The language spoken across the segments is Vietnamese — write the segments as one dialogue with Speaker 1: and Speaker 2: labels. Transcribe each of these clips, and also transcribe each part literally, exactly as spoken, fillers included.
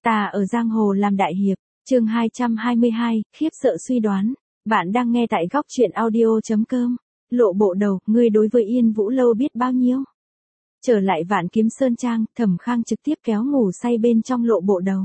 Speaker 1: Ta ở giang hồ làm đại hiệp, chương hai trăm hai mươi hai, khiếp sợ suy đoán. Bạn đang nghe tại góc truyện audio.com. Lộ bộ đầu, ngươi đối với Yên Vũ Lâu biết bao nhiêu? Trở lại Vạn Kiếm Sơn Trang, Thẩm Khang trực tiếp kéo ngủ say bên trong lộ bộ đầu.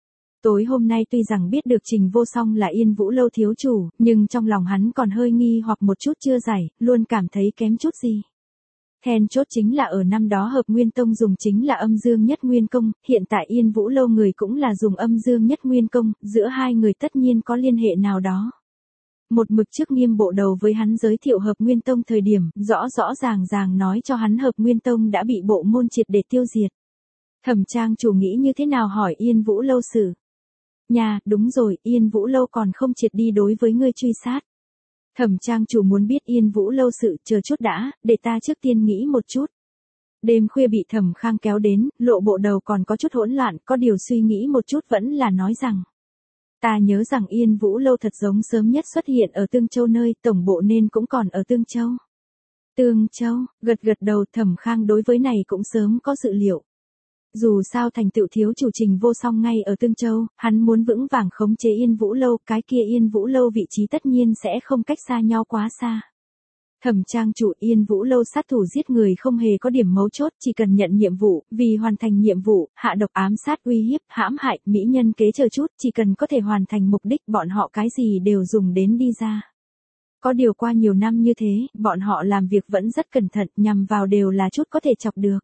Speaker 1: Tối hôm nay tuy rằng biết được Trình Vô Song là Yên Vũ Lâu thiếu chủ, nhưng trong lòng hắn còn hơi nghi hoặc một chút chưa giải, luôn cảm thấy kém chút gì. Then chốt chính là ở năm đó Hợp Nguyên Tông dùng chính là Âm Dương Nhất Nguyên Công, hiện tại Yên Vũ Lâu người cũng là dùng Âm Dương Nhất Nguyên Công, giữa hai người tất nhiên có liên hệ nào đó. Một mực trước Nghiêm bộ đầu với hắn giới thiệu Hợp Nguyên Tông thời điểm, rõ rõ ràng ràng nói cho hắn Hợp Nguyên Tông đã bị bộ môn triệt để tiêu diệt. Thẩm Trang chủ nghĩ như thế nào hỏi Yên Vũ Lâu sự. Nhà, đúng rồi, Yên Vũ Lâu còn không triệt đi đối với ngươi truy sát. Thẩm Trang chủ muốn biết Yên Vũ Lâu sự, chờ chút đã, để ta trước tiên nghĩ một chút. Đêm khuya bị Thẩm Khang kéo đến, lộ bộ đầu còn có chút hỗn loạn, có điều suy nghĩ một chút vẫn là nói rằng. Ta nhớ rằng Yên Vũ Lâu thật giống sớm nhất xuất hiện ở Tương Châu nơi, tổng bộ nên cũng còn ở Tương Châu. Tương Châu, gật gật đầu, Thẩm Khang đối với này cũng sớm có dự liệu. Dù sao thành tựu thiếu chủ Trình Vô Song ngay ở Tương Châu, hắn muốn vững vàng khống chế Yên Vũ Lâu, cái kia Yên Vũ Lâu vị trí tất nhiên sẽ không cách xa nhau quá xa. Thẩm Trang chủ, Yên Vũ Lâu sát thủ giết người không hề có điểm mấu chốt, chỉ cần nhận nhiệm vụ, vì hoàn thành nhiệm vụ, hạ độc ám sát uy hiếp, hãm hại, mỹ nhân kế chờ chút, chỉ cần có thể hoàn thành mục đích bọn họ cái gì đều dùng đến đi ra. Có điều qua nhiều năm như thế, bọn họ làm việc vẫn rất cẩn thận, nhằm vào đều là chút có thể chọc được.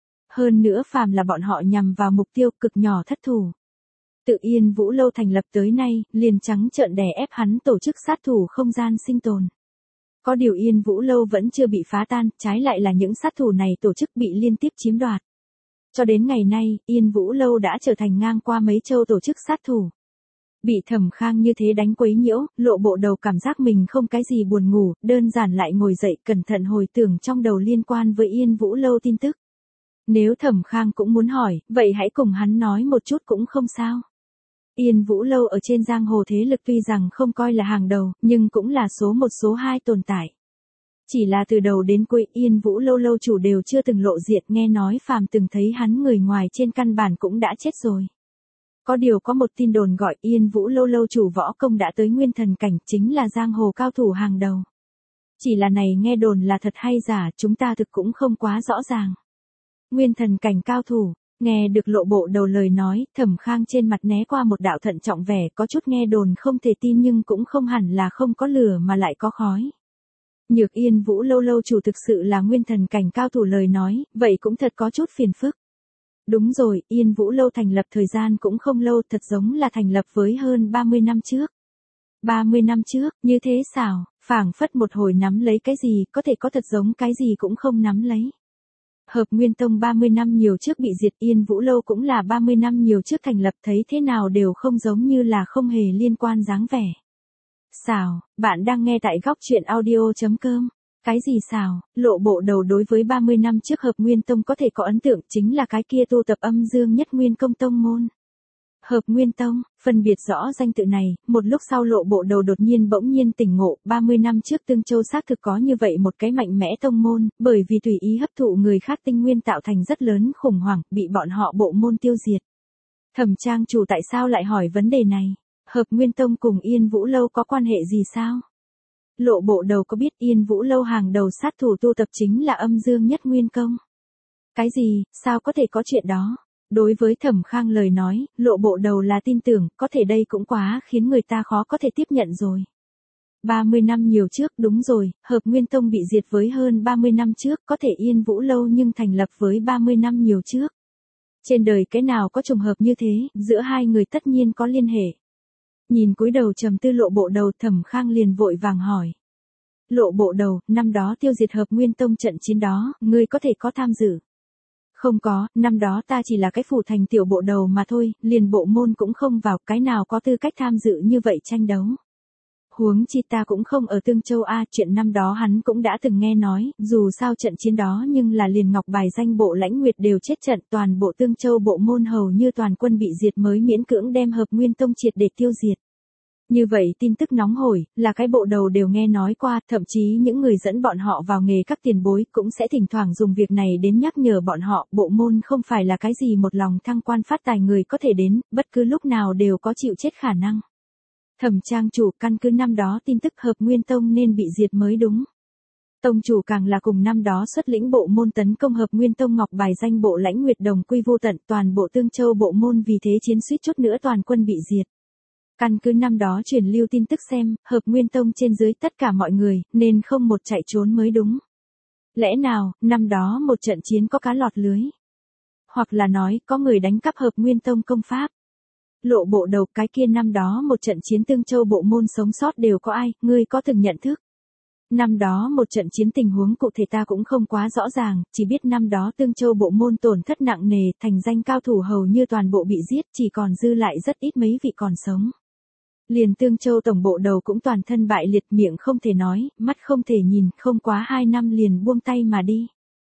Speaker 1: Hơn nữa phàm là bọn họ nhằm vào mục tiêu cực nhỏ thất thủ. Tự Yên Vũ Lâu thành lập tới nay, liền trắng trợn đè ép hắn tổ chức sát thủ không gian sinh tồn. Có điều Yên Vũ Lâu vẫn chưa bị phá tan, trái lại là những sát thủ này tổ chức bị liên tiếp chiếm đoạt. Cho đến ngày nay, Yên Vũ Lâu đã trở thành ngang qua mấy châu tổ chức sát thủ. Bị Thẩm Khang như thế đánh quấy nhiễu, lộ bộ đầu cảm giác mình không cái gì buồn ngủ, đơn giản lại ngồi dậy cẩn thận hồi tưởng trong đầu liên quan với Yên Vũ Lâu tin tức. Nếu Thẩm Khang cũng muốn hỏi, vậy hãy cùng hắn nói một chút cũng không sao. Yên Vũ Lâu ở trên giang hồ thế lực tuy rằng không coi là hàng đầu, nhưng cũng là số một số hai tồn tại. Chỉ là từ đầu đến cuối Yên Vũ Lâu lâu chủ đều chưa từng lộ diện, nghe nói phàm từng thấy hắn người ngoài trên căn bản cũng đã chết rồi. Có điều có một tin đồn gọi Yên Vũ Lâu lâu chủ võ công đã tới nguyên thần cảnh, chính là giang hồ cao thủ hàng đầu. Chỉ là này nghe đồn là thật hay giả, chúng ta thực cũng không quá rõ ràng. Nguyên thần cảnh cao thủ, nghe được lộ bộ đầu lời nói, Thẩm Khang trên mặt né qua một đạo thận trọng vẻ, có chút nghe đồn không thể tin nhưng cũng không hẳn là không có lửa mà lại có khói. Nhược Yên Vũ Lâu lâu chủ thực sự là nguyên thần cảnh cao thủ lời nói, vậy cũng thật có chút phiền phức. Đúng rồi, Yên Vũ Lâu thành lập thời gian cũng không lâu, thật giống là thành lập với hơn ba mươi năm trước. ba mươi năm trước, như thế xảo, phảng phất một hồi nắm lấy cái gì, có thể có thật giống cái gì cũng không nắm lấy. Hợp Nguyên Tông ba mươi năm nhiều trước bị diệt, Yên Vũ Lâu cũng là ba mươi năm nhiều trước thành lập, thấy thế nào đều không giống như là không hề liên quan dáng vẻ. Xào, bạn đang nghe tại góc truyện audio.com. Cái gì xào, lộ bộ đầu đối với ba mươi năm trước Hợp Nguyên Tông có thể có ấn tượng chính là cái kia tu tập Âm Dương Nhất Nguyên Công tông môn. Hợp Nguyên Tông, phân biệt rõ danh tự này, một lúc sau lộ bộ đầu đột nhiên bỗng nhiên tỉnh ngộ, ba mươi năm trước Tương Châu xác thực có như vậy một cái mạnh mẽ tông môn, bởi vì tùy ý hấp thụ người khác tinh nguyên tạo thành rất lớn khủng hoảng, bị bọn họ bộ môn tiêu diệt. Thẩm Trang chủ tại sao lại hỏi vấn đề này? Hợp Nguyên Tông cùng Yên Vũ Lâu có quan hệ gì sao? Lộ bộ đầu có biết Yên Vũ Lâu hàng đầu sát thủ tu tập chính là Âm Dương Nhất Nguyên Công? Cái gì, sao có thể có chuyện đó? Đối với Thẩm Khang lời nói, lộ bộ đầu là tin tưởng, có thể đây cũng quá khiến người ta khó có thể tiếp nhận rồi. ba mươi năm nhiều trước, đúng rồi, Hợp Nguyên Tông bị diệt với hơn ba mươi năm trước, có thể Yên Vũ Lâu nhưng thành lập với ba mươi năm nhiều trước. Trên đời cái nào có trùng hợp như thế, giữa hai người tất nhiên có liên hệ. Nhìn cúi đầu trầm tư lộ bộ đầu, Thẩm Khang liền vội vàng hỏi. Lộ bộ đầu, năm đó tiêu diệt Hợp Nguyên Tông trận chiến đó, ngươi có thể có tham dự? Không có, năm đó ta chỉ là cái phủ thành tiểu bộ đầu mà thôi, liền bộ môn cũng không vào, cái nào có tư cách tham dự như vậy tranh đấu. Huống chi ta cũng không ở Tương Châu A, chuyện năm đó hắn cũng đã từng nghe nói, dù sao trận chiến đó nhưng là liền ngọc bài danh bộ lãnh nguyệt đều chết trận, toàn bộ Tương Châu bộ môn hầu như toàn quân bị diệt mới miễn cưỡng đem Hợp Nguyên Tông triệt để tiêu diệt. Như vậy tin tức nóng hổi, là cái bộ đầu đều nghe nói qua, thậm chí những người dẫn bọn họ vào nghề các tiền bối cũng sẽ thỉnh thoảng dùng việc này đến nhắc nhở bọn họ, bộ môn không phải là cái gì một lòng thăng quan phát tài người có thể đến, bất cứ lúc nào đều có chịu chết khả năng. Thẩm trang chủ, căn cứ năm đó tin tức Hợp Nguyên Tông nên bị diệt mới đúng. Tông chủ càng là cùng năm đó xuất lĩnh bộ môn tấn công Hợp Nguyên Tông ngọc bài danh bộ lãnh nguyệt đồng quy vô tận, toàn bộ Tương Châu bộ môn vì thế chiến suýt chút nữa toàn quân bị diệt. Căn cứ năm đó truyền lưu tin tức xem, Hợp Nguyên Tông trên dưới tất cả mọi người, nên không một chạy trốn mới đúng. Lẽ nào, năm đó một trận chiến có cá lọt lưới? Hoặc là nói, có người đánh cắp Hợp Nguyên Tông công pháp? Lộ bộ đầu, cái kia năm đó một trận chiến Tương Châu bộ môn sống sót đều có ai, ngươi có từng nhận thức? Năm đó một trận chiến tình huống cụ thể ta cũng không quá rõ ràng, chỉ biết năm đó Tương Châu bộ môn tổn thất nặng nề, thành danh cao thủ hầu như toàn bộ bị giết, chỉ còn dư lại rất ít mấy vị còn sống. Liền Tương Châu tổng bộ đầu cũng toàn thân bại liệt, miệng không thể nói, mắt không thể nhìn, không quá hai năm liền buông tay mà đi.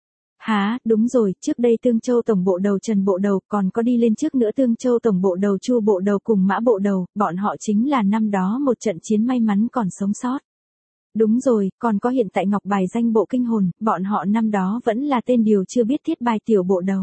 Speaker 1: Hả, đúng rồi, trước đây Tương Châu tổng bộ đầu Trần bộ đầu, còn có đi lên trước nữa Tương Châu tổng bộ đầu Chu bộ đầu cùng Mã bộ đầu, bọn họ chính là năm đó một trận chiến may mắn còn sống sót. Đúng rồi, còn có hiện tại ngọc bài danh bộ kinh hồn, bọn họ năm đó vẫn là tên điều chưa biết thiết bài tiểu bộ đầu.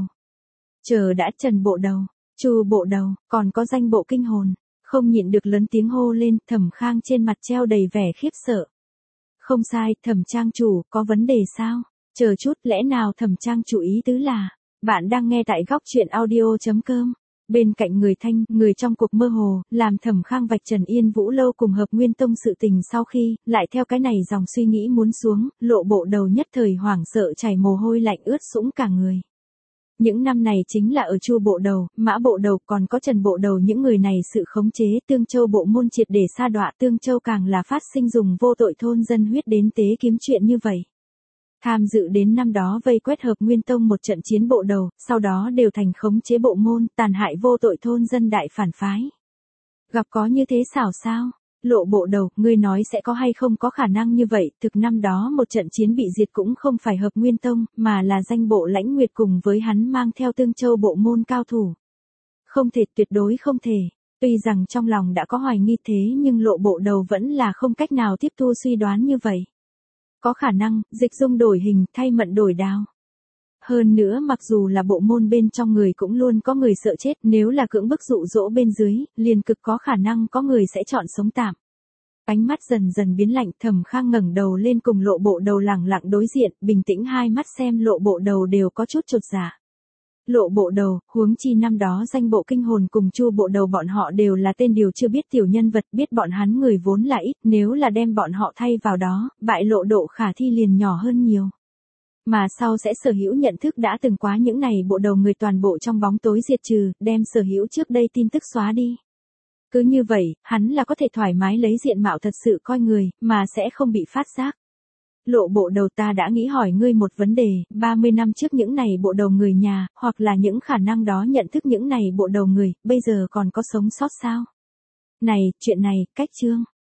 Speaker 1: Chờ đã, Trần bộ đầu, Chu bộ đầu, còn có danh bộ kinh hồn. Không nhịn được lớn tiếng hô lên, Thẩm Khang trên mặt treo đầy vẻ khiếp sợ. Không sai, Thẩm trang chủ, có vấn đề sao? Chờ chút, lẽ nào Thẩm trang chủ ý tứ là, bạn đang nghe tại góc truyện audio.com. Bên cạnh người thanh, người trong cuộc mơ hồ, làm Thẩm Khang vạch trần Yên Vũ Lâu cùng Hợp Nguyên Tông sự tình sau khi, lại theo cái này dòng suy nghĩ muốn xuống, lộ bộ đầu nhất thời hoảng sợ chảy mồ hôi lạnh ướt sũng cả người. Những năm này chính là ở Chu bộ đầu, Mã bộ đầu, còn có Trần bộ đầu, những người này sự khống chế Tương Châu bộ môn triệt để sa đọa, Tương Châu càng là phát sinh dùng vô tội thôn dân huyết đến tế kiếm chuyện như vậy. Tham dự đến năm đó vây quét Hợp Nguyên Tông một trận chiến bộ đầu, sau đó đều thành khống chế bộ môn, tàn hại vô tội thôn dân đại phản phái. Gặp có như thế xảo sao? Lộ bộ đầu, ngươi nói sẽ có hay không có khả năng như vậy, thực năm đó một trận chiến bị diệt cũng không phải Hợp Nguyên Tông, mà là danh bộ lãnh nguyệt cùng với hắn mang theo Tương Châu bộ môn cao thủ. Không thể, tuyệt đối không thể. Tuy rằng trong lòng đã có hoài nghi thế nhưng lộ bộ đầu vẫn là không cách nào tiếp thu suy đoán như vậy. Có khả năng, dịch dung đổi hình, thay mận đổi đao. Hơn nữa mặc dù là bộ môn bên trong người cũng luôn có người sợ chết, nếu là cưỡng bức dụ dỗ bên dưới, liền cực có khả năng có người sẽ chọn sống tạm. Ánh mắt dần dần biến lạnh, Thẩm Khang ngẩng đầu lên cùng lộ bộ đầu lẳng lặng đối diện, bình tĩnh hai mắt xem lộ bộ đầu đều có chút chột dạ. Lộ bộ đầu, huống chi năm đó danh bộ kinh hồn cùng Chu bộ đầu bọn họ đều là tên điều chưa biết tiểu nhân vật, biết bọn hắn người vốn là ít, nếu là đem bọn họ thay vào đó, bại lộ độ khả thi liền nhỏ hơn nhiều. Mà sau sẽ sở hữu nhận thức đã từng quá những này bộ đầu người toàn bộ trong bóng tối diệt trừ, đem sở hữu trước đây tin tức xóa đi. Cứ như vậy, hắn là có thể thoải mái lấy diện mạo thật sự coi người, mà sẽ không bị phát giác. Lộ bộ đầu, ta đã nghĩ hỏi ngươi một vấn đề, ba mươi năm trước những này bộ đầu người nhà, hoặc là những khả năng đó nhận thức những này bộ đầu người, bây giờ còn có sống sót sao? Này, chuyện này, cách chương.